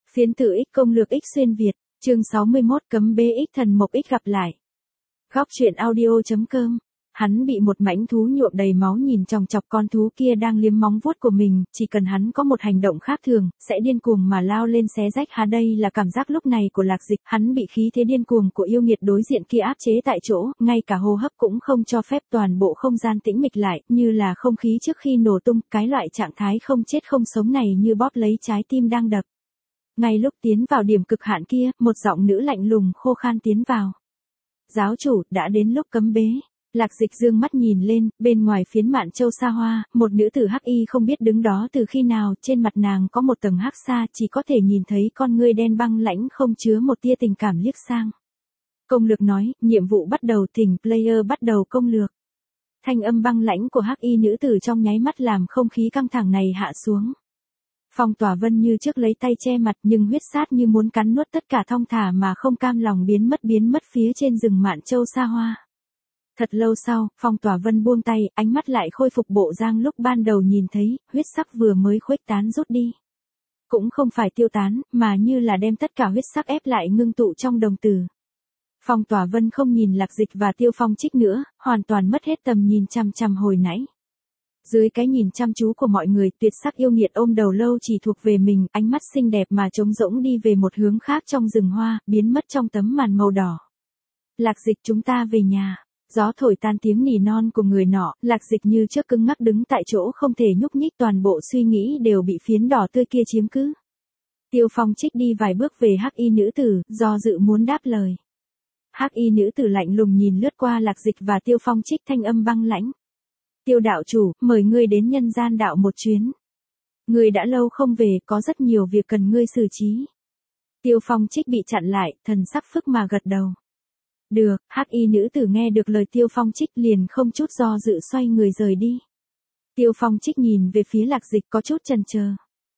Phiến tử X công lược X xuyên Việt, chương 61 cấm bế X thần mộc X gặp lại. Góc truyện audio.com. Hắn bị một mãnh thú nhuộm đầy máu nhìn chòng chọc con thú kia đang liếm móng vuốt của mình, chỉ cần hắn có một hành động khác thường, sẽ điên cuồng mà lao lên xé rách. Đây là cảm giác lúc này của Lạc Dịch, hắn bị khí thế điên cuồng của yêu nghiệt đối diện kia áp chế tại chỗ, ngay cả hô hấp cũng không cho phép, toàn bộ không gian tĩnh mịch lại, như là không khí trước khi nổ tung, cái loại trạng thái không chết không sống này như bóp lấy trái tim đang đập. Ngay lúc tiến vào điểm cực hạn kia, một giọng nữ lạnh lùng khô khan tiến vào. Giáo chủ, đã đến lúc cấm bế. Lạc Dịch dương mắt nhìn lên, bên ngoài phiến mạn châu xa hoa, một nữ tử hắc y không biết đứng đó từ khi nào, trên mặt nàng có một tầng hắc xa, chỉ có thể nhìn thấy con ngươi đen băng lãnh không chứa một tia tình cảm liếc sang. Công lược nói, nhiệm vụ bắt đầu, thỉnh player bắt đầu công lược. Thanh âm băng lãnh của hắc y nữ tử trong nháy mắt làm không khí căng thẳng này hạ xuống. Phong Tỏa Vân như trước lấy tay che mặt nhưng huyết sát như muốn cắn nuốt tất cả, thong thả mà không cam lòng biến mất phía trên rừng mạn châu xa hoa. Thật lâu sau, Phong Tỏa Vân buông tay, ánh mắt lại khôi phục bộ dáng lúc ban đầu nhìn thấy, huyết sắc vừa mới khuếch tán rút đi. Cũng không phải tiêu tán, mà như là đem tất cả huyết sắc ép lại ngưng tụ trong đồng tử. Phong Tỏa Vân không nhìn Lạc Dịch và Tiêu Phong Trích nữa, hoàn toàn mất hết tầm nhìn chằm chằm hồi nãy. Dưới cái nhìn chăm chú của mọi người, tuyệt sắc yêu nghiệt ôm đầu lâu chỉ thuộc về mình, ánh mắt xinh đẹp mà trống rỗng đi về một hướng khác trong rừng hoa, biến mất trong tấm màn màu đỏ. Lạc Dịch, chúng ta về nhà. Gió thổi tan tiếng nỉ non của người nọ, Lạc Dịch như trước cứng ngắc đứng tại chỗ không thể nhúc nhích, toàn bộ suy nghĩ đều bị phiến đỏ tươi kia chiếm cứ. Tiêu Phong Trích đi vài bước về hắc y nữ tử, do dự muốn đáp lời. Hắc y nữ tử lạnh lùng nhìn lướt qua Lạc Dịch và Tiêu Phong Trích, thanh âm băng lãnh. Tiêu đạo chủ, mời ngươi đến nhân gian đạo một chuyến. Ngươi đã lâu không về, có rất nhiều việc cần ngươi xử trí. Tiêu Phong Trích bị chặn lại, thần sắc phức mà gật đầu. Được, hắc y nữ tử nghe được lời Tiêu Phong Trích liền không chút do dự xoay người rời đi. Tiêu Phong Trích nhìn về phía Lạc Dịch có chút chần chờ.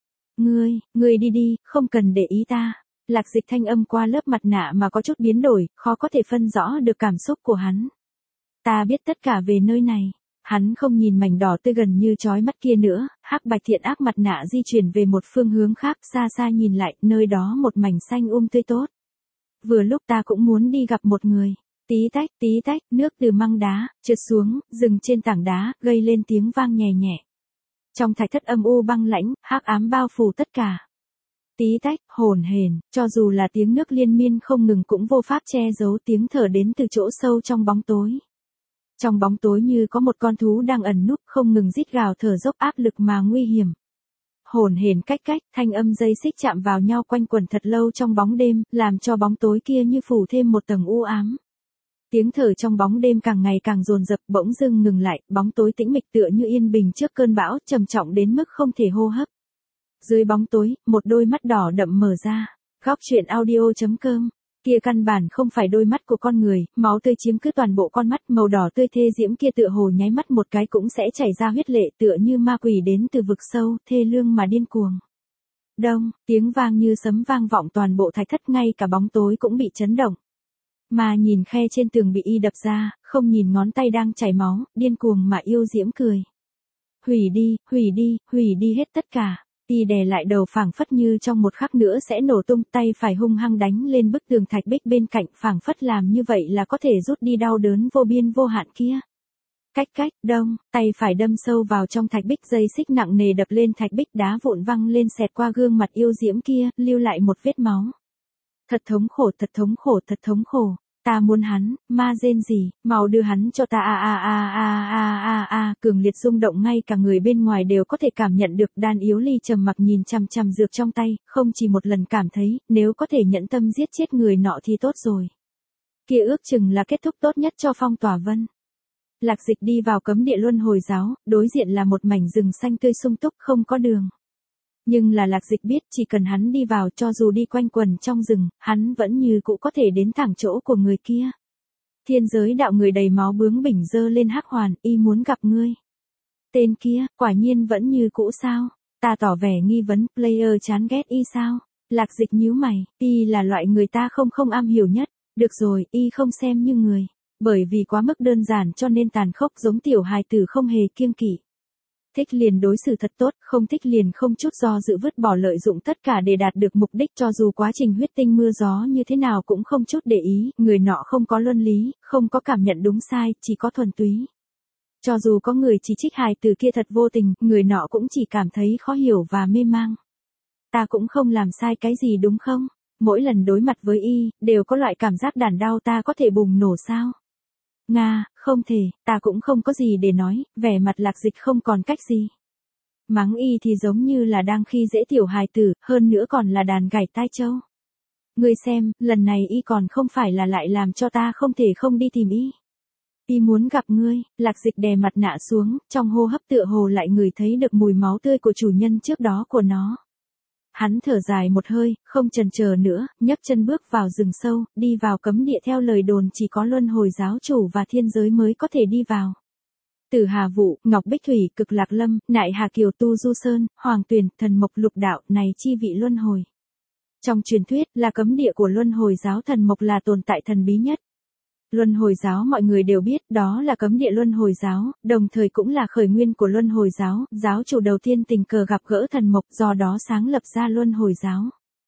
Ngươi đi đi, không cần để ý ta. Lạc Dịch thanh âm qua lớp mặt nạ mà có chút biến đổi, khó có thể phân rõ được cảm xúc của hắn. Ta biết tất cả về nơi này. Hắn không nhìn mảnh đỏ tươi gần như chói mắt kia nữa, hắc bạch thiện ác mặt nạ di chuyển về một phương hướng khác, xa xa nhìn lại, nơi đó một mảnh xanh tươi tốt. Vừa lúc ta cũng muốn đi gặp một người. Tí tách, nước từ măng đá, trượt xuống, dừng trên tảng đá, gây lên tiếng vang nhẹ nhẹ. Trong thạch thất âm u băng lãnh, hắc ám bao phủ tất cả. Tí tách, hồn hển, cho dù là tiếng nước liên miên không ngừng cũng vô pháp che giấu tiếng thở đến từ chỗ sâu trong bóng tối. Trong bóng tối như có một con thú đang ẩn núp, không ngừng rít gào thở dốc áp lực mà nguy hiểm. Hồn hển cách, thanh âm dây xích chạm vào nhau quanh quẩn thật lâu trong bóng đêm, làm cho bóng tối kia như phủ thêm một tầng u ám. Tiếng thở trong bóng đêm càng ngày càng dồn dập, bỗng dưng ngừng lại, bóng tối tĩnh mịch tựa như yên bình trước cơn bão, trầm trọng đến mức không thể hô hấp. Dưới bóng tối, một đôi mắt đỏ đậm mở ra. Góc truyện audio.com. Kia căn bản không phải đôi mắt của con người, máu tươi chiếm cứ toàn bộ con mắt, màu đỏ tươi thê diễm kia tựa hồ nháy mắt một cái cũng sẽ chảy ra huyết lệ, tựa như ma quỷ đến từ vực sâu, thê lương mà điên cuồng. Đông, tiếng vang như sấm vang vọng toàn bộ thạch thất, ngay cả bóng tối cũng bị chấn động. Mà nhìn khe trên tường bị y đập ra, không nhìn ngón tay đang chảy máu, điên cuồng mà yêu diễm cười. Hủy đi hết tất cả. Y đè lại đầu phảng phất như trong một khắc nữa sẽ nổ tung, tay phải hung hăng đánh lên bức tường thạch bích bên cạnh, phảng phất làm như vậy là có thể rút đi đau đớn vô biên vô hạn kia. Cách, đông, tay phải đâm sâu vào trong thạch bích, dây xích nặng nề đập lên thạch bích, đá vụn văng lên xẹt qua gương mặt yêu diễm kia, lưu lại một vết máu. Thật thống khổ. Ta muốn hắn, ma rên gì, mau đưa hắn cho ta cường liệt rung động ngay cả người bên ngoài đều có thể cảm nhận được. Đan Yếu Ly trầm mặc nhìn chằm chằm dược trong tay, không chỉ một lần cảm thấy, nếu có thể nhẫn tâm giết chết người nọ thì tốt rồi. Kia ước chừng là kết thúc tốt nhất cho Phong Tỏa Vân. Lạc Dịch đi vào cấm địa luân hồi giáo, đối diện là một mảnh rừng xanh tươi sung túc không có đường. Nhưng là Lạc Dịch biết chỉ cần hắn đi vào, cho dù đi quanh quần trong rừng, hắn vẫn như cũ có thể đến thẳng chỗ của người kia. Thiên giới đạo người đầy máu bướng bỉnh giơ lên hắc hoàn, y muốn gặp ngươi. Tên kia, quả nhiên vẫn như cũ sao? Ta tỏ vẻ nghi vấn, player chán ghét y sao? Lạc Dịch nhíu mày, y là loại người ta không am hiểu nhất. Được rồi, y không xem như người. Bởi vì quá mức đơn giản cho nên tàn khốc, giống tiểu hài tử không hề kiêng kỵ. Thích liền đối xử thật tốt, không thích liền không chút do dự vứt bỏ lợi dụng tất cả để đạt được mục đích, cho dù quá trình huyết tinh mưa gió như thế nào cũng không chút để ý, người nọ không có luân lý, không có cảm nhận đúng sai, chỉ có thuần túy. Cho dù có người chỉ trích hài tử kia thật vô tình, người nọ cũng chỉ cảm thấy khó hiểu và mê mang. Ta cũng không làm sai cái gì đúng không? Mỗi lần đối mặt với y, đều có loại cảm giác đản đau, ta có thể bùng nổ sao? Nga, không thể, ta cũng không có gì để nói, vẻ mặt Lạc Dịch không còn cách gì. Mắng y thì giống như là đang khi dễ tiểu hài tử, hơn nữa còn là đàn gảy tai trâu. Ngươi xem, lần này y còn không phải là lại làm cho ta không thể không đi tìm y. Y muốn gặp ngươi. Lạc Dịch đè mặt nạ xuống, trong hô hấp tựa hồ lại ngửi thấy được mùi máu tươi của chủ nhân trước đó của nó. Hắn thở dài một hơi, không chần chờ nữa, nhấc chân bước vào rừng sâu, đi vào cấm địa theo lời đồn chỉ có luân hồi giáo chủ và thiên giới mới có thể đi vào. Tử Hà Vụ, Ngọc Bích Thủy, Cực Lạc Lâm, Nại Hà Kiều, Tu Du Sơn, Hoàng Tuyền, Thần Mộc Lục Đạo, này chi vị luân hồi. Trong truyền thuyết, là cấm địa của luân hồi giáo Thần Mộc là tồn tại thần bí nhất. Luân hồi giáo mọi người đều biết, đó là cấm địa luân hồi giáo, đồng thời cũng là khởi nguyên của luân hồi giáo, giáo chủ đầu tiên tình cờ gặp gỡ thần mộc, do đó sáng lập ra luân hồi giáo.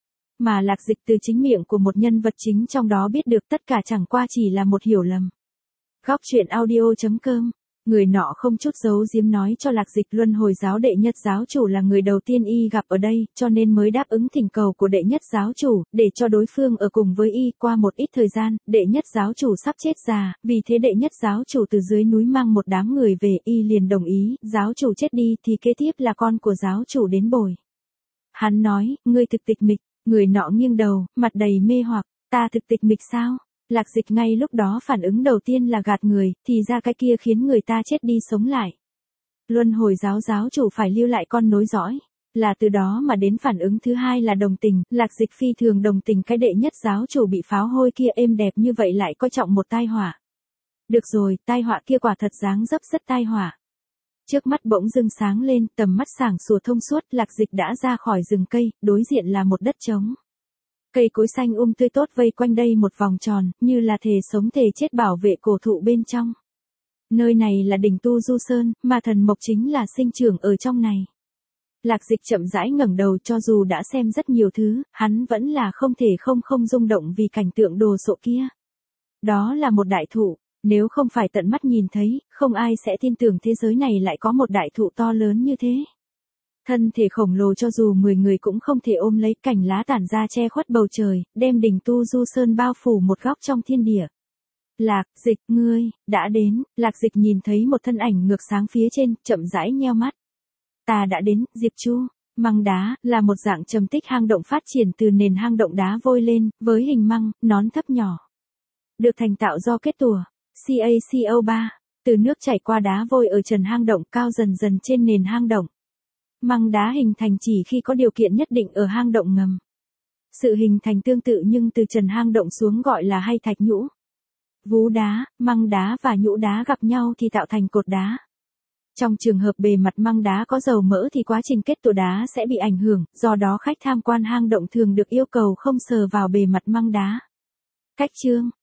Mà Lạc Dịch từ chính miệng của một nhân vật chính trong đó biết được tất cả chẳng qua chỉ là một hiểu lầm. Góc truyện audio.com. Người nọ không chút giấu giếm nói cho Lạc Dịch luân hồi giáo đệ nhất giáo chủ là người đầu tiên y gặp ở đây, cho nên mới đáp ứng thỉnh cầu của đệ nhất giáo chủ, để cho đối phương ở cùng với y. Qua một ít thời gian, đệ nhất giáo chủ sắp chết già, vì thế đệ nhất giáo chủ từ dưới núi mang một đám người về, y liền đồng ý, giáo chủ chết đi thì kế tiếp là con của giáo chủ đến bồi. Hắn nói, ngươi thực tịch mịch, người nọ nghiêng đầu, mặt đầy mê hoặc, ta thực tịch mịch sao? Lạc Dịch ngay lúc đó phản ứng đầu tiên là gạt người, thì ra cái kia khiến người ta chết đi sống lại. Luân hồi giáo giáo chủ phải lưu lại con nối dõi, là từ đó mà đến phản ứng thứ hai là đồng tình, Lạc Dịch phi thường đồng tình cái đệ nhất giáo chủ bị pháo hôi kia êm đẹp như vậy lại coi trọng một tai họa. Được rồi, tai họa kia quả thật dáng dấp rất tai họa. Trước mắt bỗng dưng sáng lên, tầm mắt sảng sủa thông suốt, Lạc Dịch đã ra khỏi rừng cây, đối diện là một đất trống. Cây cối xanh tươi tốt vây quanh đây một vòng tròn, như là thề sống thề chết bảo vệ cổ thụ bên trong. Nơi này là đỉnh Tu Du Sơn, mà thần mộc chính là sinh trưởng ở trong này. Lạc Dịch chậm rãi ngẩng đầu, cho dù đã xem rất nhiều thứ, hắn vẫn là không thể không rung động vì cảnh tượng đồ sộ kia. Đó là một đại thụ, nếu không phải tận mắt nhìn thấy, không ai sẽ tin tưởng thế giới này lại có một đại thụ to lớn như thế. Thân thể khổng lồ cho dù 10 người cũng không thể ôm lấy, cành lá tản ra che khuất bầu trời, đem đỉnh Tu Du Sơn bao phủ một góc trong thiên địa. Lạc Dịch, ngươi, đã đến. Lạc Dịch nhìn thấy một thân ảnh ngược sáng phía trên, chậm rãi nheo mắt. Ta đã đến, Diệp Chu. Măng đá, là một dạng trầm tích hang động phát triển từ nền hang động đá vôi lên, với hình măng, nón thấp nhỏ. Được thành tạo do kết tủa, CaCO3, từ nước chảy qua đá vôi ở trần hang động cao dần dần trên nền hang động. Măng đá hình thành chỉ khi có điều kiện nhất định ở hang động ngầm. Sự hình thành tương tự nhưng từ trần hang động xuống gọi là hay thạch nhũ. Vú đá, măng đá và nhũ đá gặp nhau thì tạo thành cột đá. Trong trường hợp bề mặt măng đá có dầu mỡ thì quá trình kết tủa đá sẽ bị ảnh hưởng, do đó khách tham quan hang động thường được yêu cầu không sờ vào bề mặt măng đá. Cách chương